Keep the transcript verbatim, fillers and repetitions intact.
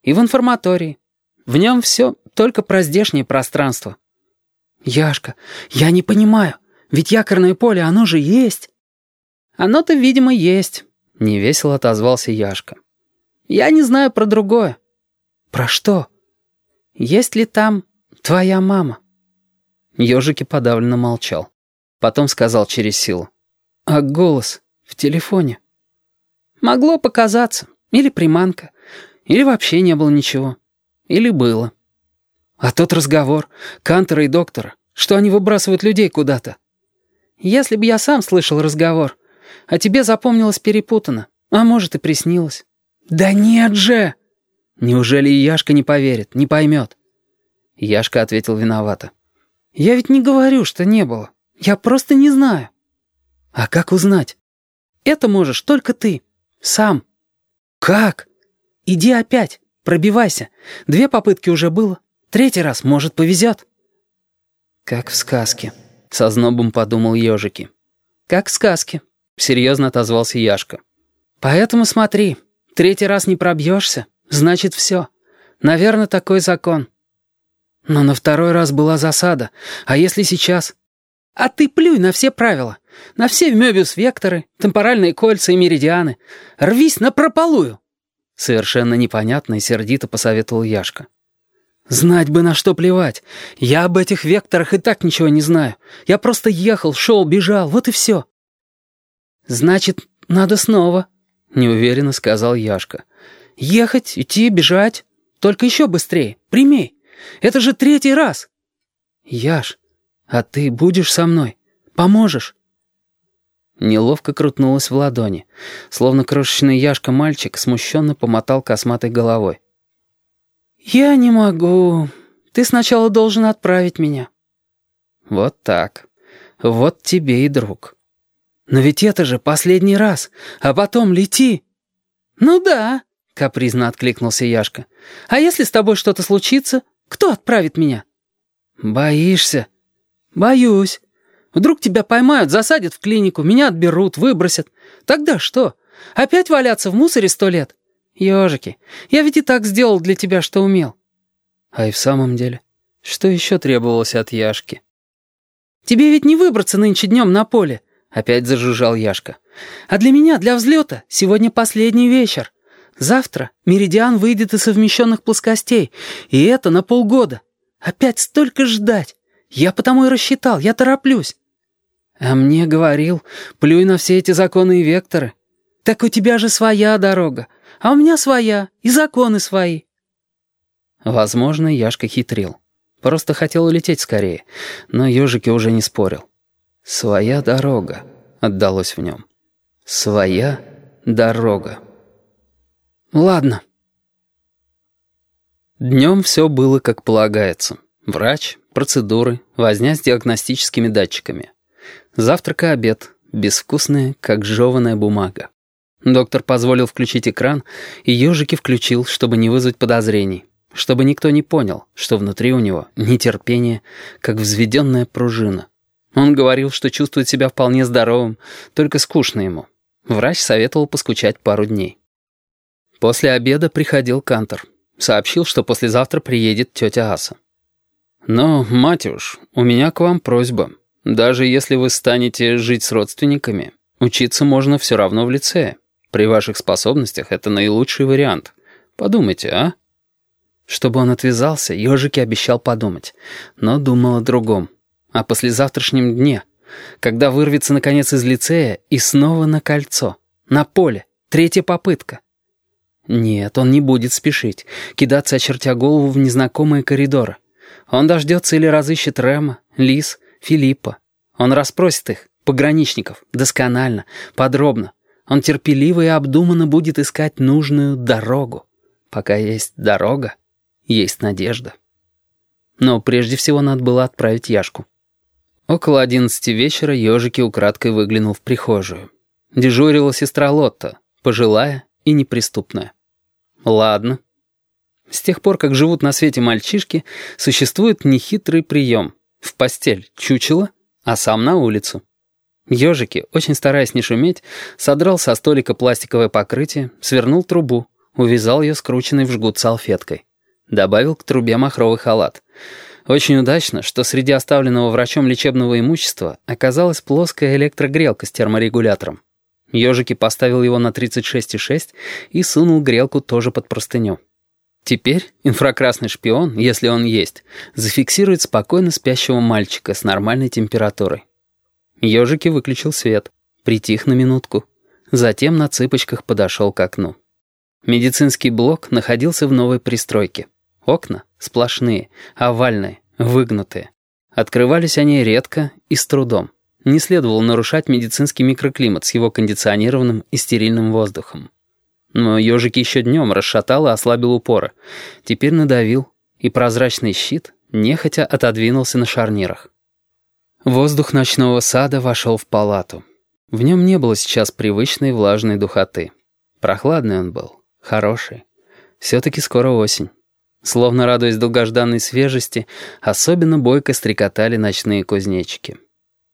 И в информатории. В нем все только про здешнее пространство. Яшка, я не понимаю, ведь якорное поле, оно же есть. Оно-то, видимо, есть, невесело отозвался Яшка. Я не знаю про другое. Про что? Есть ли там твоя мама? Ёжики подавленно молчал. Потом сказал через силу. А голос в телефоне? Могло показаться. Или приманка. Или вообще не было ничего. Или было. А тот разговор Кантера и доктора, что они выбрасывают людей куда-то. Если бы я сам слышал разговор, а тебе запомнилось перепутано, а может и приснилось. Да нет же! Неужели и Яшка не поверит, не поймет? Яшка ответил виновато. Я ведь не говорю, что не было. Я просто не знаю. А как узнать? Это можешь только ты. Сам. Как? Иди опять. Пробивайся. Две попытки уже было. Третий раз, может, повезет. Как в сказке. Со знобом подумал Ёжики. Как в сказке. Серьезно отозвался Яшка. Поэтому смотри. Третий раз не пробьешься. Значит, все. Наверное, такой закон. Но на второй раз была засада. А если сейчас? А ты плюй на все правила. На все Мёбиус-векторы, темпоральные кольца и меридианы. Рвись напропалую. Совершенно непонятно и сердито посоветовал Яшка. Знать бы, на что плевать. Я об этих векторах и так ничего не знаю. Я просто ехал, шел, бежал, вот и все. Значит, надо снова, неуверенно сказал Яшка. Ехать, идти, бежать. Только еще быстрее, прямей. Это же третий раз. Яш, а ты будешь со мной? Поможешь? Неловко крутнулась в ладони. Словно крошечный Яшка-мальчик смущенно помотал косматой головой. «Я не могу. Ты сначала должен отправить меня». «Вот так. Вот тебе и друг». «Но ведь это же последний раз. А потом лети». «Ну да», — капризно откликнулся Яшка. «А если с тобой что-то случится, кто отправит меня?» «Боишься?» «Боюсь. Вдруг тебя поймают, засадят в клинику, меня отберут, выбросят. Тогда что? Опять валяться в мусоре сто лет? Ёжики, я ведь и так сделал для тебя, что умел». А и в самом деле, что еще требовалось от Яшки? «Тебе ведь не выбраться нынче днем на поле», — опять зажужжал Яшка. «А для меня, для взлета, сегодня последний вечер. Завтра меридиан выйдет из совмещенных плоскостей, и это на полгода. Опять столько ждать. Я потому и рассчитал, я тороплюсь». «А мне говорил, плюй на все эти законы и векторы. Так у тебя же своя дорога, а у меня своя, и законы свои». Возможно, Яшка хитрил. Просто хотел улететь скорее, но Ёжики уже не спорил. «Своя дорога» отдалось в нем. «Своя дорога». «Ладно». Днем все было как полагается. Врач, процедуры, возня с диагностическими датчиками. Завтрак и обед, безвкусная, как жеваная бумага. Доктор позволил включить экран, и Ёжики включил, чтобы не вызвать подозрений, чтобы никто не понял, что внутри у него нетерпение, как взведенная пружина. Он говорил, что чувствует себя вполне здоровым, только скучно ему. Врач советовал поскучать пару дней. После обеда приходил Кантер. Сообщил, что послезавтра приедет тетя Аса. «Но, Матюш, у меня к вам просьба. Даже если вы станете жить с родственниками, учиться можно все равно в лицее. При ваших способностях это наилучший вариант. Подумайте, а?» Чтобы он отвязался, Ёжики обещал подумать, но думал о другом. О послезавтрашнем дне, когда вырвется наконец из лицея и снова на кольцо, на поле, третья попытка. Нет, он не будет спешить, кидаться, очертя голову в незнакомые коридоры. Он дождется или разыщет Рема, Лис, Филиппа. Он расспросит их, пограничников, досконально, подробно. Он терпеливо и обдуманно будет искать нужную дорогу. Пока есть дорога, есть надежда. Но прежде всего надо было отправить Яшку. Около одиннадцати вечера Ёжики украдкой выглянул в прихожую. Дежурила сестра Лотта, пожилая и неприступная. Ладно. С тех пор, как живут на свете мальчишки, существует нехитрый прием. В постель чучело, а сам на улицу. Ёжики, очень стараясь не шуметь, содрал со столика пластиковое покрытие, свернул трубу, увязал ее скрученной в жгут салфеткой. Добавил к трубе махровый халат. Очень удачно, что среди оставленного врачом лечебного имущества оказалась плоская электрогрелка с терморегулятором. Ёжики поставил его на тридцать шесть и шесть и сунул грелку тоже под простыню. Теперь инфракрасный шпион, если он есть, зафиксирует спокойно спящего мальчика с нормальной температурой. Ёжики выключил свет, притих на минутку. Затем на цыпочках подошел к окну. Медицинский блок находился в новой пристройке. Окна сплошные, овальные, выгнутые. Открывались они редко и с трудом. Не следовало нарушать медицинский микроклимат с его кондиционированным и стерильным воздухом. Но ёжики еще днем расшатал и ослабил упоры. Теперь надавил, и прозрачный щит нехотя отодвинулся на шарнирах. Воздух ночного сада вошел в палату. В нем не было сейчас привычной влажной духоты. Прохладный он был, хороший. Все-таки скоро осень. Словно радуясь долгожданной свежести, особенно бойко стрекотали ночные кузнечики.